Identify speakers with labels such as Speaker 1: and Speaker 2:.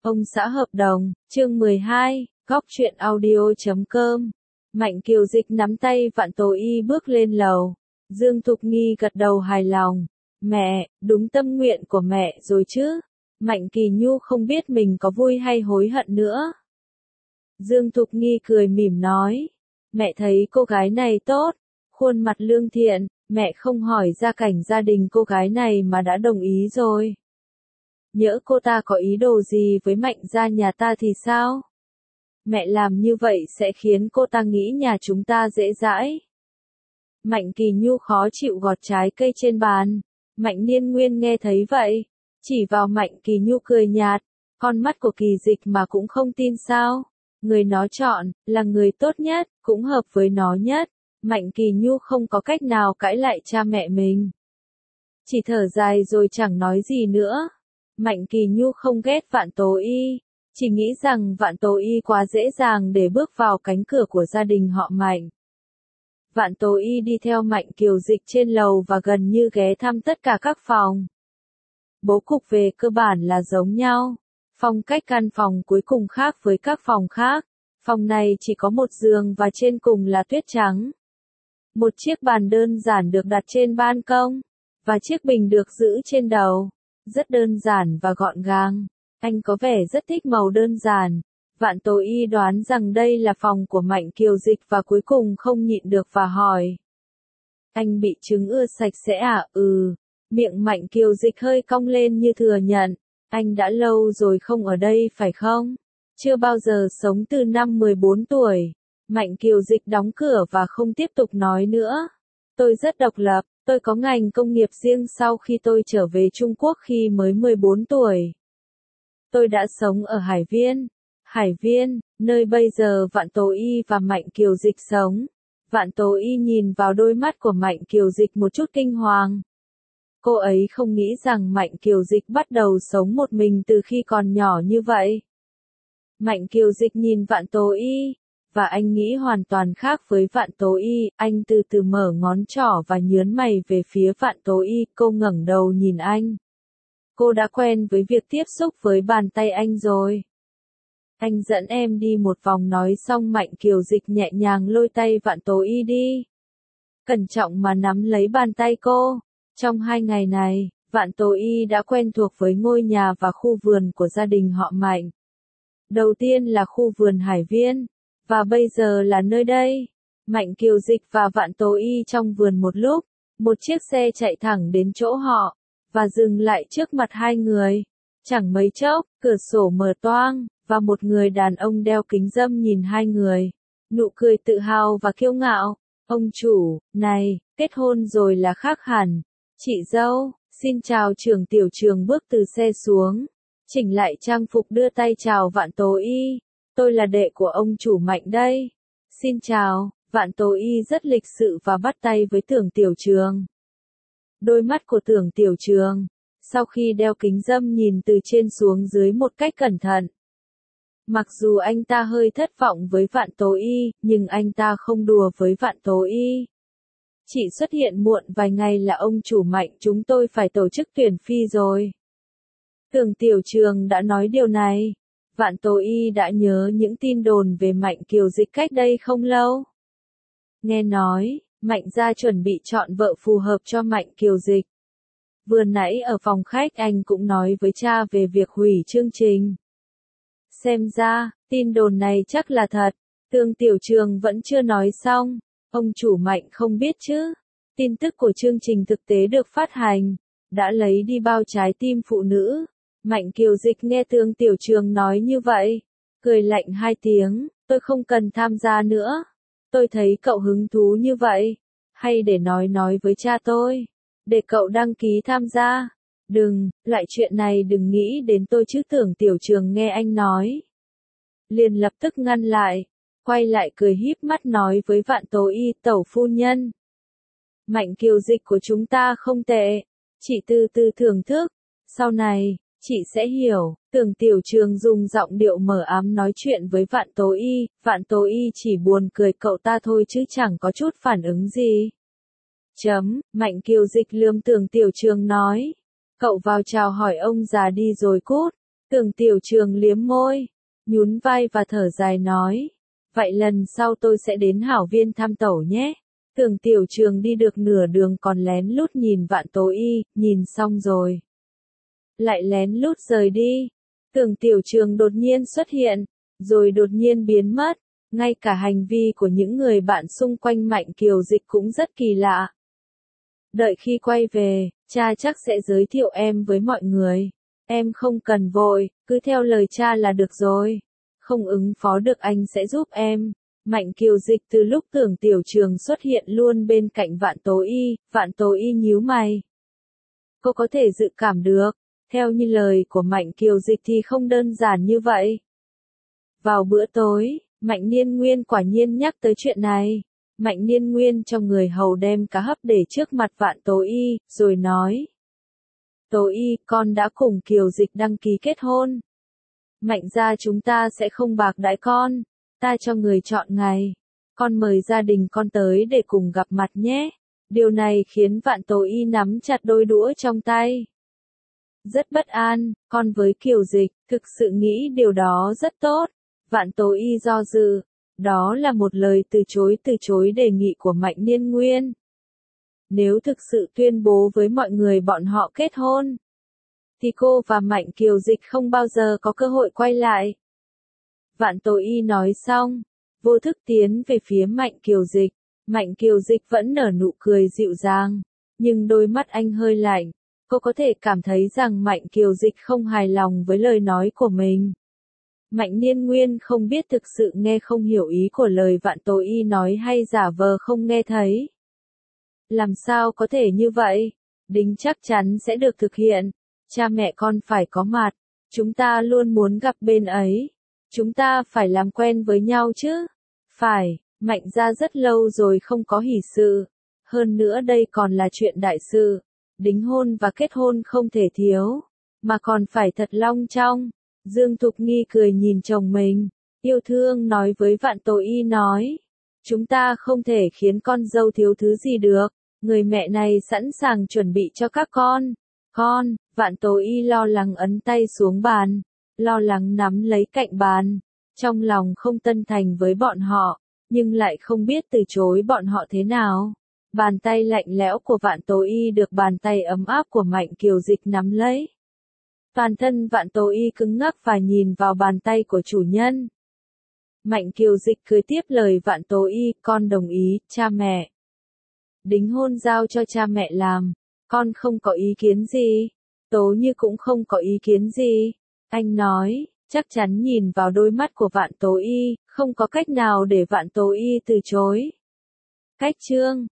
Speaker 1: Ông xã hợp đồng, chương 12, góc truyện audio.com. Mạnh Kiều Dịch nắm tay Vạn Tố Y bước lên lầu. Dương Thục Nghi gật đầu hài lòng. Mẹ, đúng tâm nguyện của mẹ rồi chứ. Mạnh Kỳ Nhu không biết mình có vui hay hối hận nữa. Dương Thục Nghi cười mỉm nói. Mẹ thấy cô gái này tốt, khuôn mặt lương thiện, mẹ không hỏi gia cảnh gia đình cô gái này mà đã đồng ý rồi. Nhỡ cô ta có ý đồ gì với Mạnh gia nhà ta thì sao? Mẹ làm như vậy sẽ khiến cô ta nghĩ nhà chúng ta dễ dãi. Mạnh Kỳ Nhu khó chịu gọt trái cây trên bàn. Mạnh Niên Nguyên nghe thấy vậy, chỉ vào Mạnh Kỳ Nhu cười nhạt, con mắt của Kỳ Dịch mà cũng không tin sao? Người nó chọn, là người tốt nhất, cũng hợp với nó nhất. Mạnh Kỳ Nhu không có cách nào cãi lại cha mẹ mình. Chỉ thở dài rồi chẳng nói gì nữa. Mạnh Kỳ Nhu không ghét Vạn Tố Y, chỉ nghĩ rằng Vạn Tố Y quá dễ dàng để bước vào cánh cửa của gia đình họ Mạnh. Vạn Tố Y đi theo Mạnh Kiều Dịch trên lầu và gần như ghé thăm tất cả các phòng. Bố cục về cơ bản là giống nhau. Phong cách căn phòng cuối cùng khác với các phòng khác. Phòng này chỉ có một giường và trên cùng là tuyết trắng. Một chiếc bàn đơn giản được đặt trên ban công, và chiếc bình được giữ trên đầu. Rất đơn giản và gọn gàng. Anh có vẻ rất thích màu đơn giản. Vạn Tố Y đoán rằng đây là phòng của Mạnh Kiều Dịch và cuối cùng không nhịn được và hỏi. Anh bị trứng ưa sạch sẽ à? Miệng Mạnh Kiều Dịch hơi cong lên như thừa nhận. Anh đã lâu rồi không ở đây phải không? Chưa bao giờ sống từ năm 14 tuổi. Mạnh Kiều Dịch đóng cửa và không tiếp tục nói nữa. Tôi rất độc lập, tôi có ngành công nghiệp riêng sau khi tôi trở về Trung Quốc khi mới 14 tuổi. Tôi đã sống ở Hải Viên, nơi bây giờ Vạn Tố Y và Mạnh Kiều Dịch sống. Vạn Tố Y nhìn vào đôi mắt của Mạnh Kiều Dịch một chút kinh hoàng. Cô ấy không nghĩ rằng Mạnh Kiều Dịch bắt đầu sống một mình từ khi còn nhỏ như vậy. Mạnh Kiều Dịch nhìn Vạn Tố Y, và anh nghĩ hoàn toàn khác với Vạn Tố Y. Anh từ từ mở ngón trỏ và nhớn mày về phía Vạn Tố Y. Cô ngẩng đầu nhìn anh. Cô đã quen với việc tiếp xúc với bàn tay anh rồi. Anh dẫn em đi một vòng, nói xong Mạnh Kiều Dịch nhẹ nhàng lôi tay Vạn Tố Y đi. Cẩn trọng mà nắm lấy bàn tay cô. Trong 2 ngày này, Vạn Tố Y đã quen thuộc với ngôi nhà và khu vườn của gia đình họ Mạnh. Đầu tiên là khu vườn Hải Viên, và bây giờ là nơi đây. Mạnh Kiều Dịch và Vạn Tố Y trong vườn một lúc, một chiếc xe chạy thẳng đến chỗ họ, và dừng lại trước mặt hai người. Chẳng mấy chốc, cửa sổ mở toang, và một người đàn ông đeo kính râm nhìn hai người. Nụ cười tự hào và kiêu ngạo. Ông chủ, này, kết hôn rồi là khác hẳn. Chị dâu, xin chào. Trưởng Tiểu Trường bước từ xe xuống, chỉnh lại trang phục đưa tay chào Vạn Tố Y. Tôi là đệ của ông chủ Mạnh đây. Xin chào. Vạn Tố Y rất lịch sự và bắt tay với Tưởng Tiểu Trường. Đôi mắt của Tưởng Tiểu Trường, sau khi đeo kính râm nhìn từ trên xuống dưới một cách cẩn thận. Mặc dù anh ta hơi thất vọng với Vạn Tố Y, nhưng anh ta không đùa với Vạn Tố Y. Chị xuất hiện muộn vài ngày là ông chủ Mạnh chúng tôi phải tổ chức tuyển phi rồi. Tưởng Tiểu Trường đã nói điều này. Vạn Tố Y đã nhớ những tin đồn về Mạnh Kiều Dịch cách đây không lâu. Nghe nói, Mạnh gia chuẩn bị chọn vợ phù hợp cho Mạnh Kiều Dịch. Vừa nãy ở phòng khách anh cũng nói với cha về việc hủy chương trình. Xem ra, tin đồn này chắc là thật. Tưởng Tiểu Trường vẫn chưa nói xong. Ông chủ Mạnh không biết chứ. Tin tức của chương trình thực tế được phát hành đã lấy đi bao trái tim phụ nữ. Mạnh Kiều Dịch nghe Tưởng Tiểu Trường nói như vậy, cười lạnh 2 tiếng. Tôi không cần tham gia nữa. Tôi thấy cậu hứng thú như vậy. Hay để nói với cha tôi, để cậu đăng ký tham gia. Đừng, loại chuyện này đừng nghĩ đến tôi chứ. Tưởng Tiểu Trường nghe anh nói, liền lập tức ngăn lại, quay lại cười híp mắt nói với Vạn Tố Y. Tẩu phu nhân, Mạnh Kiều Dịch của chúng ta không tệ. Chị từ từ thưởng thức, sau này, chị sẽ hiểu. Tưởng Tiểu Trường dùng giọng điệu mờ ám nói chuyện với Vạn Tố Y. Vạn Tố Y chỉ buồn cười cậu ta thôi chứ chẳng có chút phản ứng gì. Mạnh Kiều Dịch lườm Tưởng Tiểu Trường nói. Cậu vào chào hỏi ông già đi rồi cút. Tưởng Tiểu Trường liếm môi, nhún vai và thở dài nói. Vậy lần sau tôi sẽ đến Hảo Viên thăm tẩu nhé. Tưởng Tiểu Trường đi được nửa đường còn lén lút nhìn Vạn Tố Y, nhìn xong rồi lại lén lút rời đi. Tưởng Tiểu Trường đột nhiên xuất hiện, rồi đột nhiên biến mất. Ngay cả hành vi của những người bạn xung quanh Mạnh Kiều Dịch cũng rất kỳ lạ. Đợi khi quay về, cha chắc sẽ giới thiệu em với mọi người. Em không cần vội, cứ theo lời cha là được rồi. Không ứng phó được anh sẽ giúp em. Mạnh Kiều Dịch từ lúc Tưởng Tiểu Trường xuất hiện luôn bên cạnh Vạn Tố Y nhíu mày. Cô có thể dự cảm được, theo như lời của Mạnh Kiều Dịch thì không đơn giản như vậy. Vào bữa tối, Mạnh Niên Nguyên quả nhiên nhắc tới chuyện này. Mạnh Niên Nguyên cho người hầu đem cá hấp để trước mặt Vạn Tố Y, rồi nói. Tố Y, con đã cùng Kiều Dịch đăng ký kết hôn. Mạnh gia chúng ta sẽ không bạc đãi con. Ta cho người chọn ngày. Con mời gia đình con tới để cùng gặp mặt nhé. Điều này khiến Vạn Tố Y nắm chặt đôi đũa trong tay. Rất bất an, con với Kiều Dịch, thực sự nghĩ điều đó rất tốt. Vạn Tố Y do dự. Đó là một lời từ chối đề nghị của Mạnh Niên Nguyên. Nếu thực sự tuyên bố với mọi người bọn họ kết hôn, thì cô và Mạnh Kiều Dịch không bao giờ có cơ hội quay lại. Vạn Tố Y nói xong, vô thức tiến về phía Mạnh Kiều Dịch. Mạnh Kiều Dịch vẫn nở nụ cười dịu dàng, nhưng đôi mắt anh hơi lạnh. Cô có thể cảm thấy rằng Mạnh Kiều Dịch không hài lòng với lời nói của mình. Mạnh Niên Nguyên không biết thực sự nghe không hiểu ý của lời Vạn Tố Y nói hay giả vờ không nghe thấy. Làm sao có thể như vậy? Đính chắc chắn sẽ được thực hiện. Cha mẹ con phải có mặt. Chúng ta luôn muốn gặp bên ấy. Chúng ta phải làm quen với nhau chứ. Phải, Mạnh gia rất lâu rồi không có hỷ sự. Hơn nữa đây còn là chuyện đại sự. Đính hôn và kết hôn không thể thiếu. Mà còn phải thật long trọng. Dương Thục Nghi cười nhìn chồng mình. Yêu thương nói với Vạn Tố Y nói. Chúng ta không thể khiến con dâu thiếu thứ gì được. Người mẹ này sẵn sàng chuẩn bị cho các con. Con, Vạn Tố Y lo lắng ấn tay xuống bàn. Lo lắng nắm lấy cạnh bàn. Trong lòng không tân thành với bọn họ. Nhưng lại không biết từ chối bọn họ thế nào. Bàn tay lạnh lẽo của Vạn Tố Y được bàn tay ấm áp của Mạnh Kiều Dịch nắm lấy. Toàn thân Vạn Tố Y cứng ngắc và nhìn vào bàn tay của chủ nhân. Mạnh Kiều Dịch cười tiếp lời Vạn Tố Y, con đồng ý, cha mẹ. Đính hôn giao cho cha mẹ làm, con không có ý kiến gì. Tố Như cũng không có ý kiến gì. Anh nói, chắc chắn nhìn vào đôi mắt của Vạn Tố Y, không có cách nào để Vạn Tố Y từ chối. Cách chương